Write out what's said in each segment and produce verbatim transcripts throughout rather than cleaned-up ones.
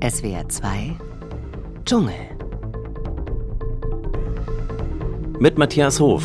S W R zwei Dschungel. Mit Matthias Hof.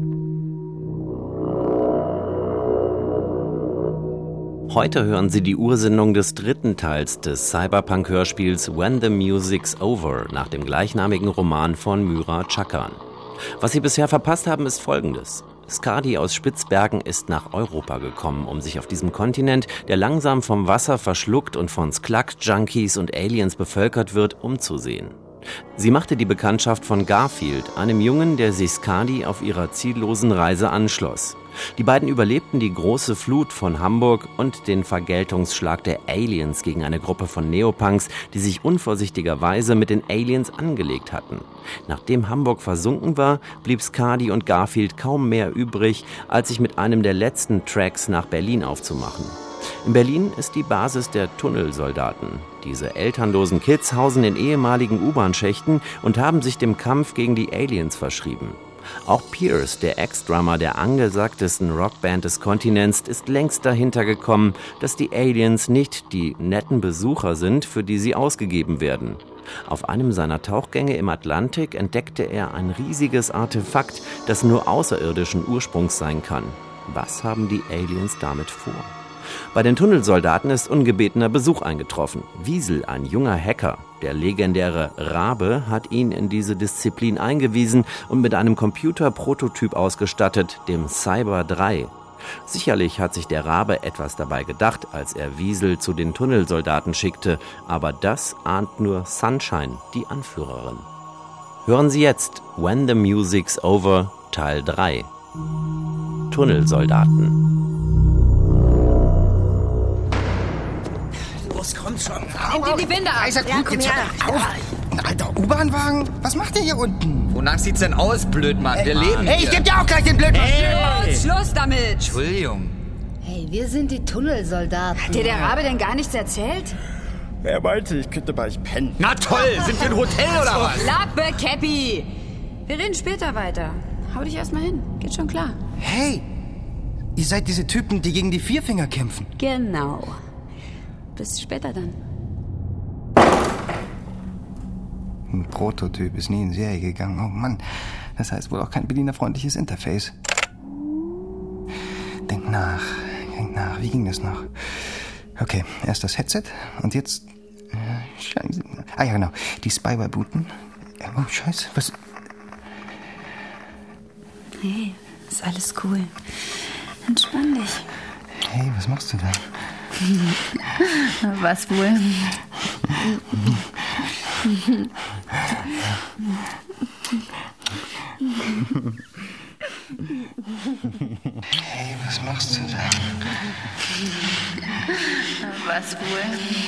Heute hören Sie die Ursendung des dritten Teils des Cyberpunk-Hörspiels When the Music's Over nach dem gleichnamigen Roman von Myra Chakan. Was Sie bisher verpasst haben, ist Folgendes. Skadi aus Spitzbergen ist nach Europa gekommen, um sich auf diesem Kontinent, der langsam vom Wasser verschluckt und von Sklug-Junkies und Aliens bevölkert wird, umzusehen. Sie machte die Bekanntschaft von Garfield, einem Jungen, der sich Skadi auf ihrer ziellosen Reise anschloss. Die beiden überlebten die große Flut von Hamburg und den Vergeltungsschlag der Aliens gegen eine Gruppe von Neopunks, die sich unvorsichtigerweise mit den Aliens angelegt hatten. Nachdem Hamburg versunken war, blieb Skadi und Garfield kaum mehr übrig, als sich mit einem der letzten Tracks nach Berlin aufzumachen. In Berlin ist die Basis der Tunnelsoldaten. Diese elternlosen Kids hausen in ehemaligen U-Bahn-Schächten und haben sich dem Kampf gegen die Aliens verschrieben. Auch Pierce, der Ex-Drummer der angesagtesten Rockband des Kontinents, ist längst dahinter gekommen, dass die Aliens nicht die netten Besucher sind, für die sie ausgegeben werden. Auf einem seiner Tauchgänge im Atlantik entdeckte er ein riesiges Artefakt, das nur außerirdischen Ursprungs sein kann. Was haben die Aliens damit vor? Bei den Tunnelsoldaten ist ungebetener Besuch eingetroffen. Wiesel, ein junger Hacker, der legendäre Rabe, hat ihn in diese Disziplin eingewiesen und mit einem Computerprototyp ausgestattet, dem Cyber drei. Sicherlich hat sich der Rabe etwas dabei gedacht, als er Wiesel zu den Tunnelsoldaten schickte, aber das ahnt nur Sunshine, die Anführerin. Hören Sie jetzt When the Music's Over, Teil drei. Tunnelsoldaten. Los, kommt schon. Nimm dir die Winde ab. Eiser, Ja, gut, komm jetzt her. hört auf. Ein alter U-Bahn-Wagen? Was macht ihr hier unten? Wonach sieht's denn aus, Blödmann? Wir leben Hey, hier. ich geb dir auch gleich den Blödmann. Schluss, Schluss damit. Entschuldigung. Hey, wir sind die Tunnelsoldaten. Hat dir der Rabe denn gar nichts erzählt? Wer meinte, ich könnte bei euch pennen? Na toll, sind wir ein Hotel oder was? Lappe, Käppi. Wir reden später weiter. Hau dich erstmal hin. Geht schon klar. Hey, ihr seid diese Typen, die gegen die Vierfinger kämpfen. Genau. Bis später dann. Ein Prototyp ist nie in Serie gegangen. Oh Mann, das heißt wohl auch kein bedienerfreundliches Interface. Denk nach, denk nach. Wie ging das noch? Okay, erst das Headset und jetzt... Äh, Scheiße. Ah ja, genau. Die Spyware booten. Oh, Scheiße, was... Hey, ist alles cool. Entspann dich. Hey, was machst du da? Was wohl? Hey, was machst du da? Was wohl?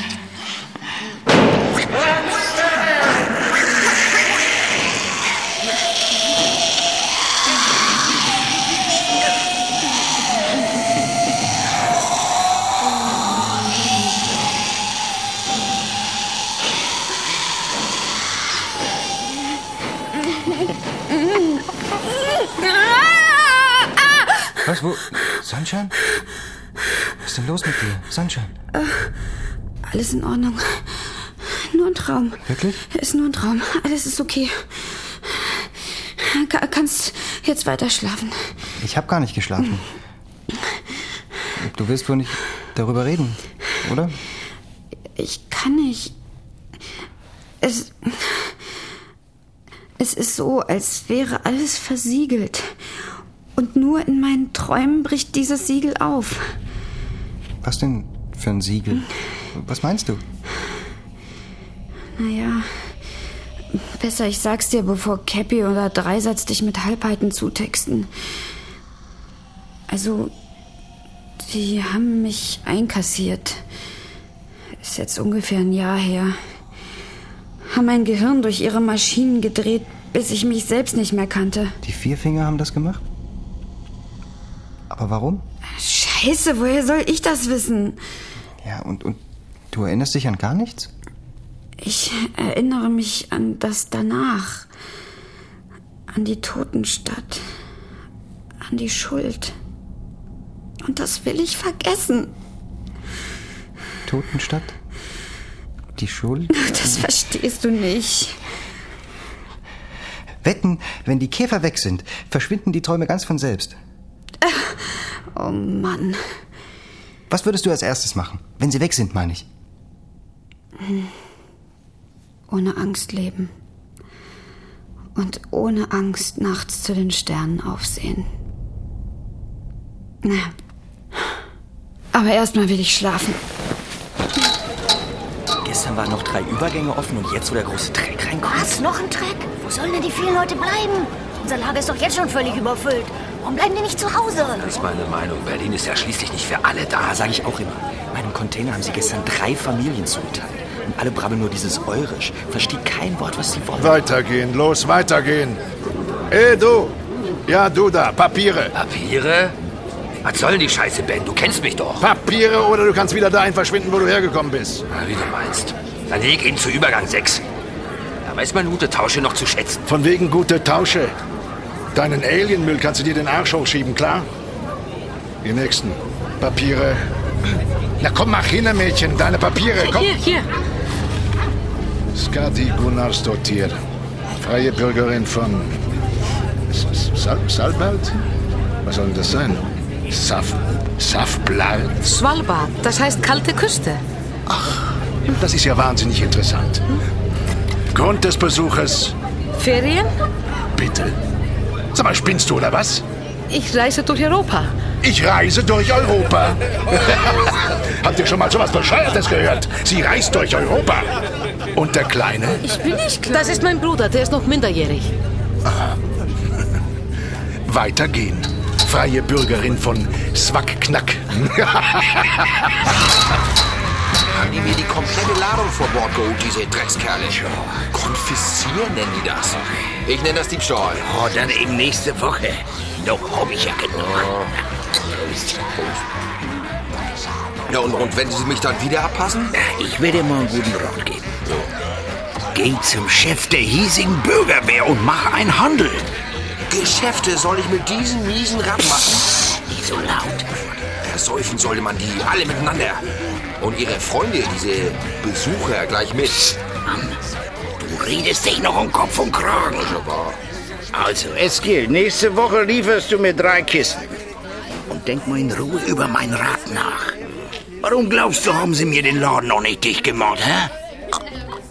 Was, wo? Sunshine? Was ist denn los mit dir? Sunshine? Äh, alles in Ordnung. Nur ein Traum. Wirklich? Ist nur ein Traum. Alles ist okay. Ka- kannst jetzt weiter schlafen. Ich habe gar nicht geschlafen. Du willst wohl nicht darüber reden, oder? Ich kann nicht. Es... Es ist so, als wäre alles versiegelt. Und nur in meinen Träumen bricht dieses Siegel auf. Was denn für ein Siegel? Was meinst du? Naja, besser ich sag's dir, bevor Käppi oder Dreisatz dich mit Halbheiten zutexten. Also, die haben mich einkassiert. Ist jetzt ungefähr ein Jahr her. Haben mein Gehirn durch ihre Maschinen gedreht, bis ich mich selbst nicht mehr kannte. Die Vierfinger haben das gemacht? Aber warum? Scheiße, woher soll ich das wissen? Ja, und, und du erinnerst dich an gar nichts? Ich erinnere mich an das danach. An die Totenstadt. An die Schuld. Und das will ich vergessen. Totenstadt? Die Schuld? Das verstehst du nicht. Wetten, wenn die Käfer weg sind, verschwinden die Träume ganz von selbst. Oh Mann. Was würdest du als erstes machen? Wenn sie weg sind, meine ich. Ohne Angst leben. Und ohne Angst nachts zu den Sternen aufsehen. Na. Aber erstmal will ich schlafen. Gestern waren noch drei Übergänge offen und jetzt, wo der große Dreck reinkommt. Was? Noch ein Dreck? Wo sollen denn die vielen Leute bleiben? Unser Lager ist doch jetzt schon völlig überfüllt. Warum bleiben die nicht zu Hause? Das ist meine Meinung. Berlin ist ja schließlich nicht für alle da. Da sage ich auch immer. In meinem Container haben sie gestern drei Familien zugeteilt. Und alle brabbeln nur dieses Eurisch. Versteht kein Wort, was sie wollen. Weitergehen, los, weitergehen. Ey, du. Ja, du da, Papiere. Papiere? Was soll denn die Scheiße, Ben? Du kennst mich doch. Papiere oder du kannst wieder dahin verschwinden, wo du hergekommen bist. Na, wie du meinst. Dann leg ihn zu Übergang sechs. Da weiß man gute Tausche noch zu schätzen. Von wegen gute Tausche. Deinen Alienmüll kannst du dir den Arsch hochschieben, klar? Die nächsten. Papiere. Na komm, mach hin, Mädchen. Deine Papiere, komm. Hier, hier. Skadi Gunnarsdottir. Freie Bürgerin von... Sal Salbald? Was soll denn das sein? Saf... Safblad? Svalbard, das heißt kalte Küste. Ach, das ist ja wahnsinnig interessant. Grund des Besuches? Ferien? Bitte. Sag mal, spinnst du oder was? Ich reise durch Europa. Ich reise durch Europa. Habt ihr schon mal sowas Bescheuertes gehört? Sie reist durch Europa. Und der Kleine? Ich bin nicht klein. Das ist mein Bruder, der ist noch minderjährig. Aha. Weitergehen. Freie Bürgerin von Swak-Knack. Haben die mir die komplette Ladung vor Bord geholt, diese Dreckskerle. Konfiszieren nennen die das. Ich nenne das Diebstahl. Oh, dann eben nächste Woche. Noch hab ich ja genug. Ja, und, und wenn sie mich dann wieder abpassen? Ich will dir mal einen guten Rat geben. Geh zum Chef der hiesigen Bürgerwehr und mach einen Handel. Geschäfte soll ich mit diesen miesen Ratten machen? Nicht so laut. Säufen sollte man die alle miteinander. Und ihre Freunde, diese Besucher, gleich mit. Mann, du redest dich noch um Kopf und Kragen. Also, es gilt. Nächste Woche lieferst du mir drei Kisten. Und denk mal in Ruhe über meinen Rat nach. Warum glaubst du, haben sie mir den Laden noch nicht dicht gemacht, hä?